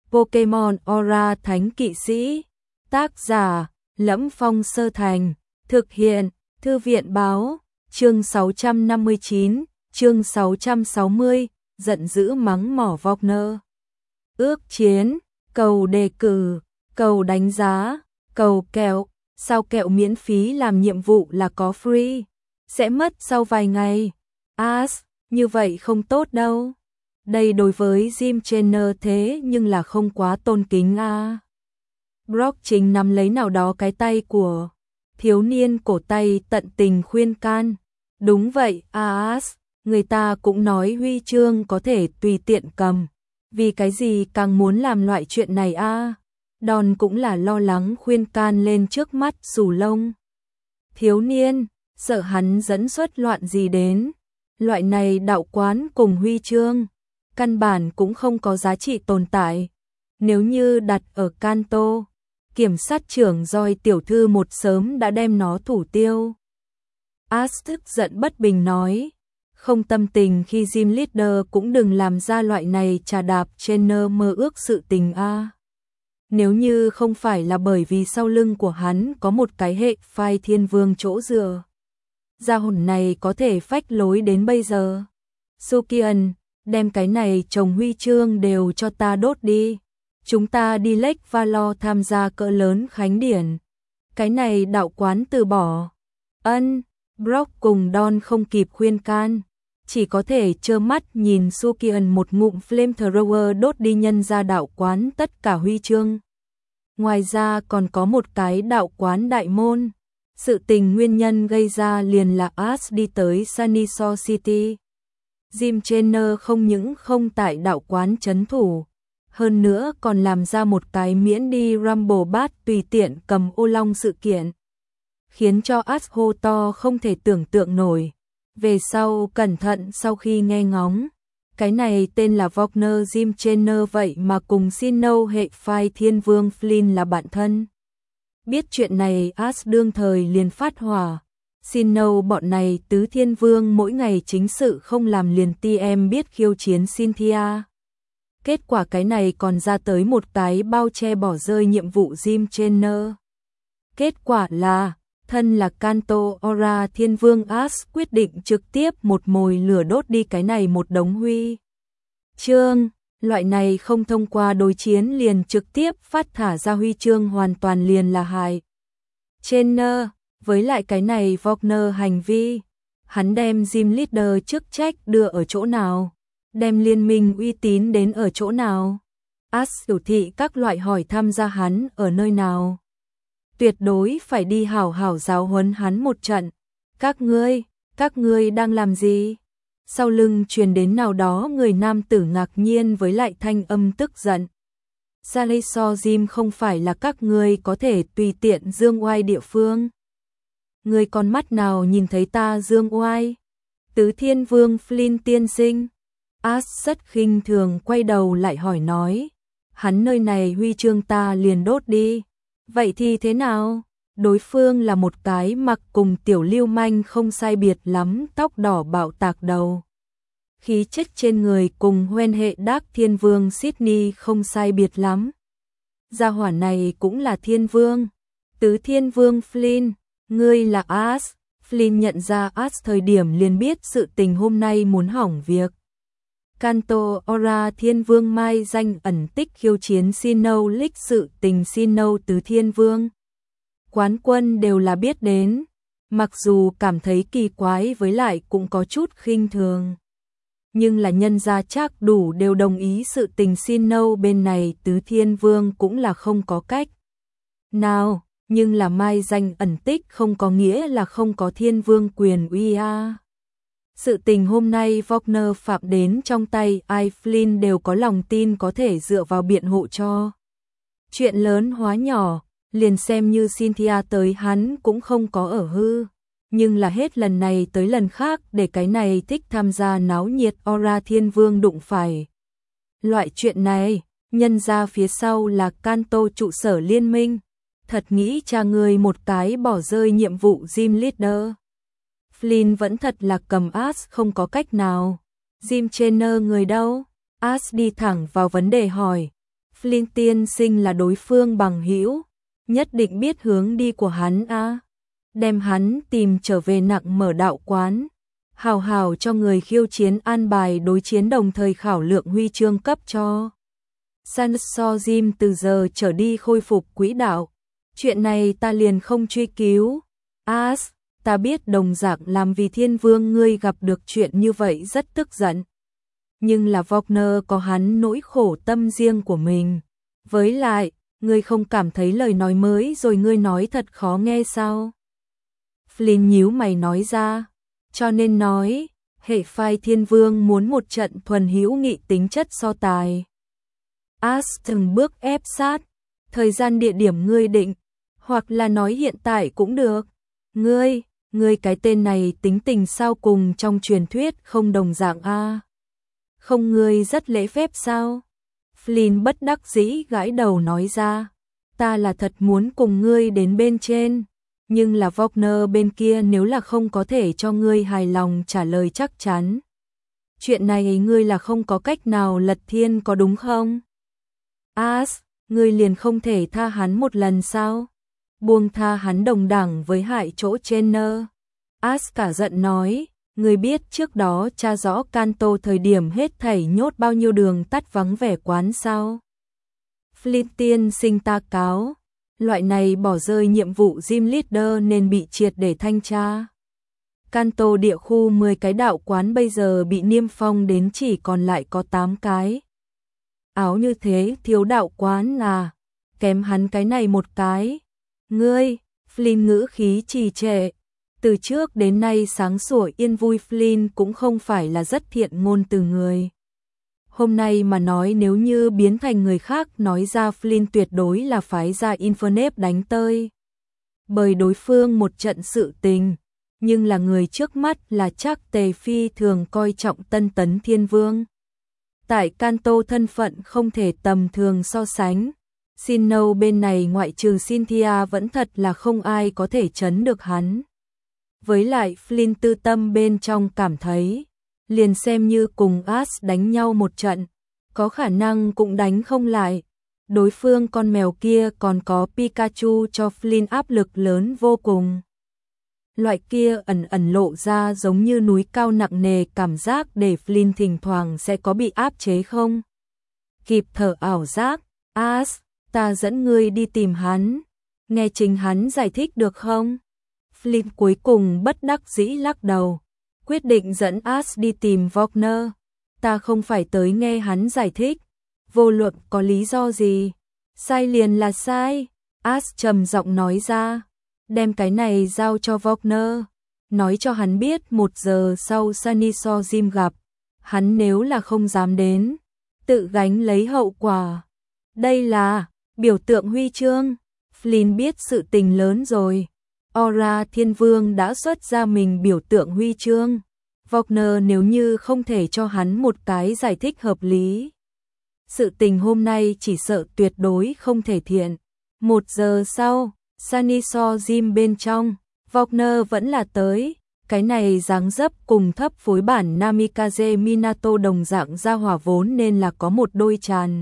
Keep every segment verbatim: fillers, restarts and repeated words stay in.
Pokemon Aura Thánh Kỵ Sĩ. Tác giả Lẫm Phong Sơ Thành. Thực hiện Thư viện Báo. Chương sáu trăm năm mươi chín, chương sáu trăm sáu mươi, giận dữ mắng mỏ Wagner. Ước chiến, cầu đề cử, cầu đánh giá, cầu kẹo. Sao kẹo miễn phí làm nhiệm vụ là có free? Sẽ mất sau vài ngày. As, như vậy không tốt đâu. Đây đối với Jim Trainer thế nhưng là không quá tôn kính à. Brock chính nắm lấy nào đó cái tay của thiếu niên, cổ tay tận tình khuyên can. Đúng vậy, As, người ta cũng nói huy chương có thể tùy tiện cầm. Vì cái gì càng muốn làm loại chuyện này a? À? Đòn cũng là lo lắng khuyên can lên trước mắt xù lông. Thiếu niên, sợ hắn dẫn xuất loạn gì đến. Loại này đạo quán cùng huy chương, căn bản cũng không có giá trị tồn tại. Nếu như đặt ở Kanto, kiểm sát trưởng Doi tiểu thư một sớm đã đem nó thủ tiêu. As tức giận bất bình nói, không tâm tình khi Gym Leader cũng đừng làm ra loại này trà đạp trên nơ mơ ước sự tình a. À. Nếu như không phải là bởi vì sau lưng của hắn có một cái hệ phai thiên vương chỗ dựa, gia hồn này có thể phách lối đến bây giờ. Sukian, đem cái này trồng huy chương đều cho ta đốt đi. Chúng ta đi Lake Valor tham gia cỡ lớn khánh điển. Cái này đạo quán từ bỏ. Ân, Brock cùng Don không kịp khuyên can, chỉ có thể trơ mắt nhìn Sukian một ngụm flamethrower đốt đi nhân ra đạo quán tất cả huy chương. Ngoài ra còn có một cái đạo quán đại môn. Sự tình nguyên nhân gây ra liền là As đi tới Sunnyside City. Jim Trainer không những không tại đạo quán trấn thủ, hơn nữa còn làm ra một cái miễn đi Rumble Bat tùy tiện cầm ô long sự kiện, khiến cho As hô to không thể tưởng tượng nổi. Về sau cẩn thận sau khi nghe ngóng, cái này tên là Wagner Jim Trainer vậy mà cùng Sinnoh hệ phai thiên vương Flynn là bạn thân. Biết chuyện này As đương thời liền phát hỏa. Sinnoh bọn này tứ thiên vương mỗi ngày chính sự không làm liền ti em biết khiêu chiến Cynthia. Kết quả cái này còn ra tới một cái bao che bỏ rơi nhiệm vụ Jim Trainer. Kết quả là, thân là Kanto Aura thiên vương As quyết định trực tiếp một mồi lửa đốt đi cái này một đống huy chương. Loại này không thông qua đối chiến liền trực tiếp phát thả ra huy chương hoàn toàn liền là hại Trainer. Với lại cái này Wagner hành vi, hắn đem Gym Leader chức trách đưa ở chỗ nào, đem liên minh uy tín đến ở chỗ nào. As biểu thị các loại hỏi thăm ra hắn ở nơi nào. Tuyệt đối phải đi hảo hảo giáo huấn hắn một trận. Các ngươi, các ngươi đang làm gì? Sau lưng truyền đến nào đó người nam tử ngạc nhiên với lại thanh âm tức giận. Saleso Jim không phải là các ngươi có thể tùy tiện dương oai địa phương. Người con mắt nào nhìn thấy ta dương oai? Tứ thiên vương Flynn tiên sinh. As rất khinh thường quay đầu lại hỏi nói, hắn nơi này huy chương ta liền đốt đi. Vậy thì thế nào? Đối phương là một cái mặc cùng tiểu lưu manh không sai biệt lắm, tóc đỏ bạo tạc đầu. Khí chất trên người cùng hoen hệ Dark thiên vương Sydney không sai biệt lắm. Gia hỏa này cũng là thiên vương. Tứ thiên vương Flynn, ngươi là As. Flynn nhận ra As thời điểm liền biết sự tình hôm nay muốn hỏng việc. Kanto Aura thiên vương mai danh ẩn tích khiêu chiến Sinnoh League, sự tình Sinnoh tứ thiên vương quán quân đều là biết đến, mặc dù cảm thấy kỳ quái với lại cũng có chút khinh thường. Nhưng là nhân gia chắc đủ đều đồng ý sự tình Sinnoh bên này tứ thiên vương cũng là không có cách nào, nhưng là mai danh ẩn tích không có nghĩa là không có thiên vương quyền uy a. Sự tình hôm nay Wagner phạm đến trong tay ai Flynn đều có lòng tin có thể dựa vào biện hộ cho. Chuyện lớn hóa nhỏ, liền xem như Cynthia tới hắn cũng không có ở hư. Nhưng là hết lần này tới lần khác để cái này thích tham gia náo nhiệt Aura thiên vương đụng phải. Loại chuyện này, nhân ra phía sau là Kanto trụ sở liên minh. Thật nghĩ cha người một cái bỏ rơi nhiệm vụ Gym Leader. Flynn vẫn thật là cầm As không có cách nào. Jim Trainer người đâu? As đi thẳng vào vấn đề hỏi. Flynn tiên sinh là đối phương bằng hữu, nhất định biết hướng đi của hắn a. Đem hắn tìm trở về nặng mở đạo quán, hào hào cho người khiêu chiến an bài đối chiến đồng thời khảo lượng huy chương cấp cho. Sanso Jim từ giờ trở đi khôi phục quỹ đạo. Chuyện này ta liền không truy cứu. As, ta biết đồng dạng làm vì thiên vương ngươi gặp được chuyện như vậy rất tức giận. Nhưng là Wagner có hắn nỗi khổ tâm riêng của mình. Với lại, ngươi không cảm thấy lời nói mới rồi ngươi nói thật khó nghe sao? Flynn nhíu mày nói ra. Cho nên nói, hệ phái thiên vương muốn một trận thuần hữu nghị tính chất so tài. As từng bước ép sát, thời gian địa điểm ngươi định, hoặc là nói hiện tại cũng được. Ngươi, ngươi cái tên này tính tình sao cùng trong truyền thuyết không đồng dạng a? Không ngươi rất lễ phép sao? Flynn bất đắc dĩ gãi đầu nói ra, ta là thật muốn cùng ngươi đến bên trên, nhưng là Wagner bên kia nếu là không có thể cho ngươi hài lòng trả lời chắc chắn. Chuyện này ngươi là không có cách nào lật thiên có đúng không? As, ngươi liền không thể tha hắn một lần sao? Buông tha hắn đồng đẳng với hại chỗ trên nơ. As cả giận nói, ngươi biết trước đó tra rõ Kanto thời điểm hết thảy nhốt bao nhiêu đường tắt vắng vẻ quán sao? Flynn tiên sinh ta cáo, loại này bỏ rơi nhiệm vụ gym leader nên bị triệt để thanh tra. Kanto địa khu mười cái đạo quán bây giờ bị niêm phong đến chỉ còn lại có tám cái. Áo như thế thiếu đạo quán à, kém hắn cái này một cái. Ngươi, Flynn ngữ khí trì trệ. Từ trước đến nay sáng sủa yên vui Flynn cũng không phải là rất thiện ngôn từ người. Hôm nay mà nói nếu như biến thành người khác nói ra Flynn tuyệt đối là phái ra Infernape đánh tơi. Bởi đối phương một trận sự tình, nhưng là người trước mắt là chắc Tề Phi thường coi trọng Tân Tấn Thiên Vương. Tại Kanto thân phận không thể tầm thường so sánh. Sinnoh bên này ngoại trừ Cynthia vẫn thật là không ai có thể chấn được hắn. Với lại Flynn tư tâm bên trong cảm thấy, liền xem như cùng As đánh nhau một trận, có khả năng cũng đánh không lại. Đối phương con mèo kia còn có Pikachu cho Flynn áp lực lớn vô cùng. Loại kia ẩn ẩn lộ ra giống như núi cao nặng nề cảm giác để Flynn thỉnh thoảng sẽ có bị áp chế không? Kịp thở ảo giác, As, ta dẫn ngươi đi tìm hắn, nghe chính hắn giải thích được không? Flynn cuối cùng bất đắc dĩ lắc đầu, quyết định dẫn As đi tìm Wagner. Ta không phải tới nghe hắn giải thích, vô luận có lý do gì, sai liền là sai. As trầm giọng nói ra, đem cái này giao cho Wagner, nói cho hắn biết một giờ sau Sanso Jim gặp, hắn nếu là không dám đến, tự gánh lấy hậu quả. Đây là biểu tượng huy chương. Flynn biết sự tình lớn rồi. Aura Thiên Vương đã xuất ra mình biểu tượng huy chương. Wagner nếu như không thể cho hắn một cái giải thích hợp lý, sự tình hôm nay chỉ sợ tuyệt đối không thể thiện. Một giờ sau, Sanso Jim bên trong, Wagner vẫn là tới. Cái này dáng dấp cùng thấp phối bản Namikaze Minato đồng dạng ra hỏa vốn nên là có một đôi tràn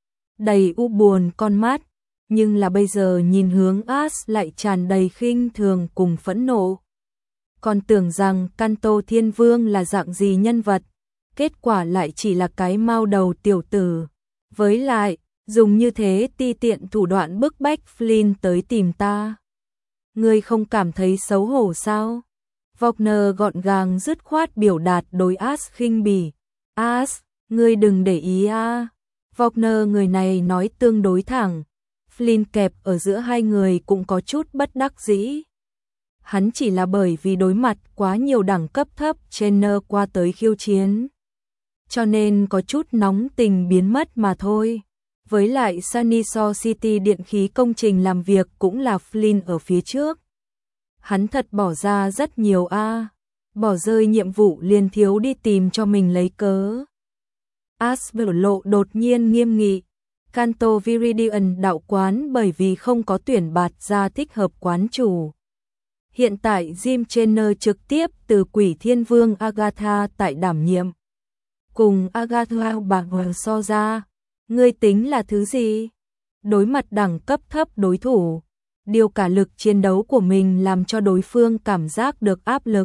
đầy u buồn con mắt, nhưng là bây giờ nhìn hướng As lại tràn đầy khinh thường cùng phẫn nộ. Còn tưởng rằng Kanto Thiên Vương là dạng gì nhân vật, kết quả lại chỉ là cái mao đầu tiểu tử. Với lại, dùng như thế ti tiện thủ đoạn bức bách Flynn tới tìm ta. Ngươi không cảm thấy xấu hổ sao? Wagner gọn gàng dứt khoát biểu đạt đối As khinh bỉ. As, ngươi đừng để ý a. À. Wagner người này nói tương đối thẳng. Flynn kẹp ở giữa hai người cũng có chút bất đắc dĩ. Hắn chỉ là bởi vì đối mặt quá nhiều đẳng cấp thấp trainer qua tới khiêu chiến, cho nên có chút nóng tình biến mất mà thôi. Với lại Sanso City điện khí công trình làm việc cũng là Flynn ở phía trước. Hắn thật bỏ ra rất nhiều a, à. Bỏ rơi nhiệm vụ liền thiếu đi tìm cho mình lấy cớ. As biểu lộ đột nhiên nghiêm nghị. Kanto Viridian đạo quán bởi vì không có tuyển bạt ra thích hợp quán chủ. Hiện tại Jim Trainer trực tiếp từ Quỷ Thiên Vương Agatha tại đảm nhiệm. Cùng Agatha bạc hoàng so ra, Ngươi tính là thứ gì? Đối mặt đẳng cấp thấp đối thủ, điều cả lực chiến đấu của mình làm cho đối phương cảm giác được áp lực.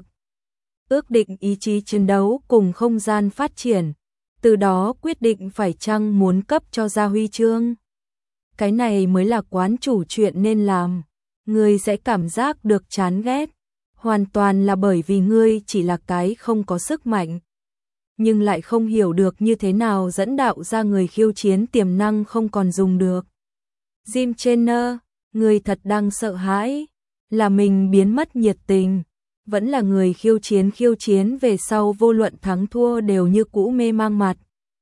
Ước định ý chí chiến đấu cùng không gian phát triển, từ đó quyết định phải chăng muốn cấp cho ra huy chương. Cái này mới là quán chủ chuyện nên làm. Ngươi sẽ cảm giác được chán ghét, hoàn toàn là bởi vì ngươi chỉ là cái không có sức mạnh, nhưng lại không hiểu được như thế nào dẫn đạo ra người khiêu chiến tiềm năng không còn dùng được. Jim Trainer, ngươi thật đang sợ hãi, là mình biến mất nhiệt tình, vẫn là người khiêu chiến khiêu chiến về sau vô luận thắng thua đều như cũ mê mang mặt.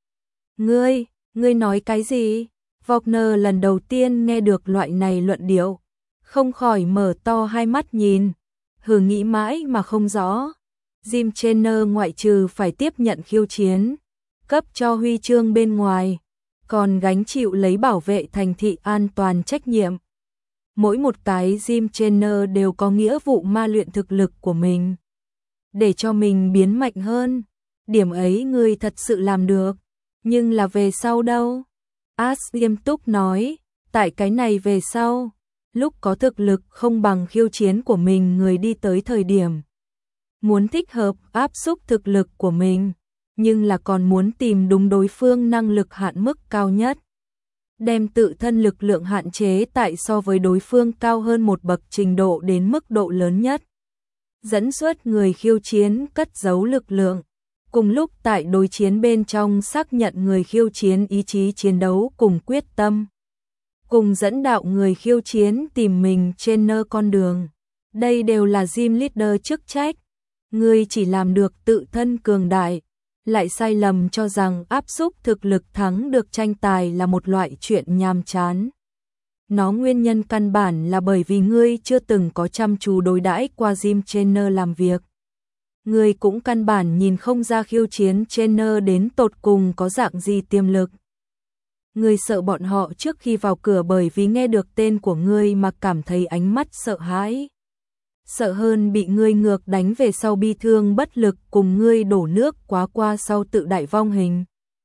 Ngươi, ngươi nói cái gì? Wagner lần đầu tiên nghe được loại này luận điệu, không khỏi mở to hai mắt nhìn, hừ nghĩ mãi mà không rõ. Jim Trainer ngoại trừ phải tiếp nhận khiêu chiến, cấp cho huy chương bên ngoài, còn gánh chịu lấy bảo vệ thành thị an toàn trách nhiệm. Mỗi một cái Jim Trainer đều có nghĩa vụ ma luyện thực lực của mình, để cho mình biến mạnh hơn. Điểm ấy ngươi thật sự làm được, nhưng là về sau đâu? Ash nghiêm túc nói, tại cái này về sau, lúc có thực lực không bằng khiêu chiến của mình người đi tới thời điểm, muốn thích hợp áp xúc thực lực của mình, nhưng là còn muốn tìm đúng đối phương năng lực hạn mức cao nhất, đem tự thân lực lượng hạn chế tại so với đối phương cao hơn một bậc trình độ đến mức độ lớn nhất, dẫn xuất người khiêu chiến cất giấu lực lượng, cùng lúc tại đối chiến bên trong xác nhận người khiêu chiến ý chí chiến đấu cùng quyết tâm, cùng dẫn đạo người khiêu chiến tìm mình trên nơ con đường. Đây đều là Gym Leader chức trách. Ngươi chỉ làm được tự thân cường đại, lại sai lầm cho rằng áp xúc thực lực thắng được tranh tài là một loại chuyện nhàm chán. Nó nguyên nhân căn bản là bởi vì ngươi chưa từng có chăm chú đối đãi qua Gym Trainer làm việc. Ngươi cũng căn bản nhìn không ra khiêu chiến trainer đến tột cùng có dạng gì tiềm lực. Ngươi sợ bọn họ trước khi vào cửa bởi vì nghe được tên của ngươi mà cảm thấy ánh mắt sợ hãi. Sợ hơn bị ngươi ngược đánh về sau bi thương bất lực cùng ngươi đổ nước quá qua sau tự đại vong hình.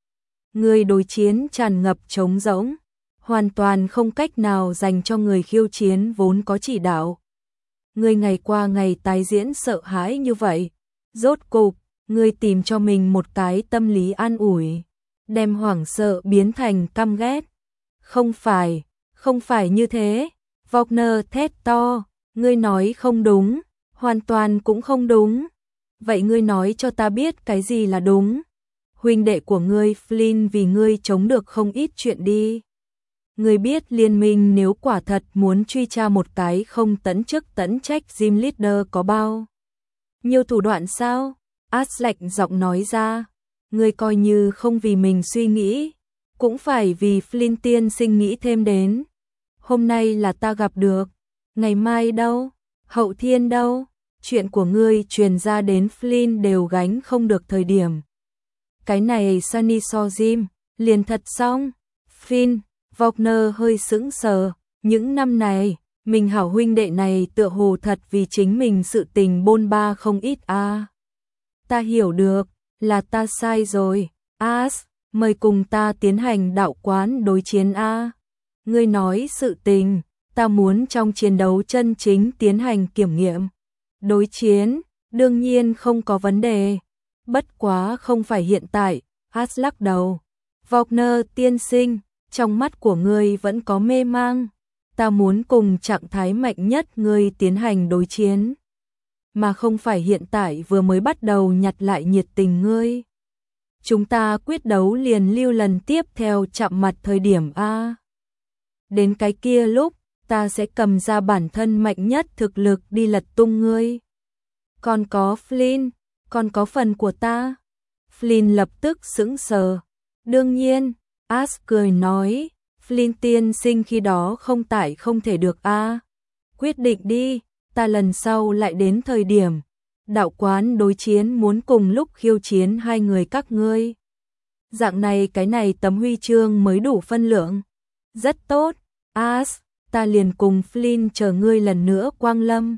Ngươi đối chiến tràn ngập trống rỗng, hoàn toàn không cách nào dành cho người khiêu chiến vốn có chỉ đạo. Ngươi ngày qua ngày tái diễn sợ hãi như vậy, rốt cục, ngươi tìm cho mình một cái tâm lý an ủi, đem hoảng sợ biến thành căm ghét. Không phải, không phải như thế. Wagner thét to, ngươi nói không đúng, hoàn toàn cũng không đúng. Vậy ngươi nói cho ta biết cái gì là đúng. Huynh đệ của ngươi Flynn vì ngươi chống được không ít chuyện đi. Ngươi biết liên minh nếu quả thật muốn truy tra một cái không tấn chức tấn trách Gym Leader có bao nhiều thủ đoạn sao? Ash lạnh giọng nói ra. Ngươi coi như không vì mình suy nghĩ, cũng phải vì Flynn tiên sinh nghĩ thêm đến. Hôm nay là ta gặp được, ngày mai đâu, hậu thiên đâu, chuyện của ngươi truyền ra đến Flynn đều gánh không được thời điểm. Cái này Sunny so Jim, liền thật xong. Flynn, Wagner hơi sững sờ, những năm này, mình hảo huynh đệ này tựa hồ thật vì chính mình sự tình bôn ba không ít a. À. Ta hiểu được, là ta sai rồi. Ash, mời cùng ta tiến hành đạo quán đối chiến a. À. Ngươi nói sự tình, ta muốn trong chiến đấu chân chính tiến hành kiểm nghiệm. Đối chiến, đương nhiên không có vấn đề. Bất quá không phải hiện tại. Ash lắc đầu. Wagner tiên sinh, trong mắt của ngươi vẫn có mê mang. Ta muốn cùng trạng thái mạnh nhất ngươi tiến hành đối chiến, mà không phải hiện tại vừa mới bắt đầu nhặt lại nhiệt tình ngươi. Chúng ta quyết đấu liền lưu lần tiếp theo chạm mặt thời điểm a. Đến cái kia lúc, ta sẽ cầm ra bản thân mạnh nhất thực lực đi lật tung ngươi. Còn có Flynn, còn có phần của ta. Flynn lập tức sững sờ. Đương nhiên, Ash cười nói, Flynn tiên sinh khi đó không tại không thể được a. À. Quyết định đi, ta lần sau lại đến thời điểm. Đạo quán đối chiến muốn cùng lúc khiêu chiến hai người các ngươi. Dạng này cái này tấm huy chương mới đủ phân lượng. Rất tốt, Ash, ta liền cùng Flynn chờ ngươi lần nữa quang lâm.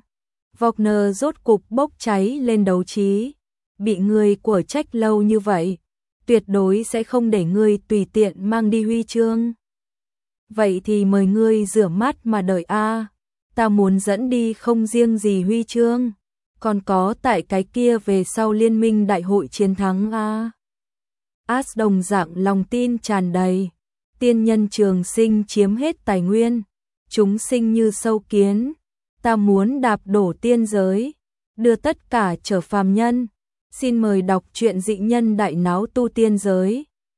Wagner rốt cục bốc cháy lên đấu trí. Bị người của trách lâu như vậy, tuyệt đối sẽ không để ngươi tùy tiện mang đi huy chương. Vậy thì mời ngươi rửa mắt mà đợi a, ta muốn dẫn đi không riêng gì huy chương, còn có tại cái kia về sau liên minh đại hội chiến thắng a. As đồng dạng lòng tin tràn đầy, tiên nhân trường sinh chiếm hết tài nguyên, chúng sinh như sâu kiến, ta muốn đạp đổ tiên giới, đưa tất cả trở phàm nhân. Xin mời đọc truyện Dị Nhân Đại Náo Tu Tiên Giới.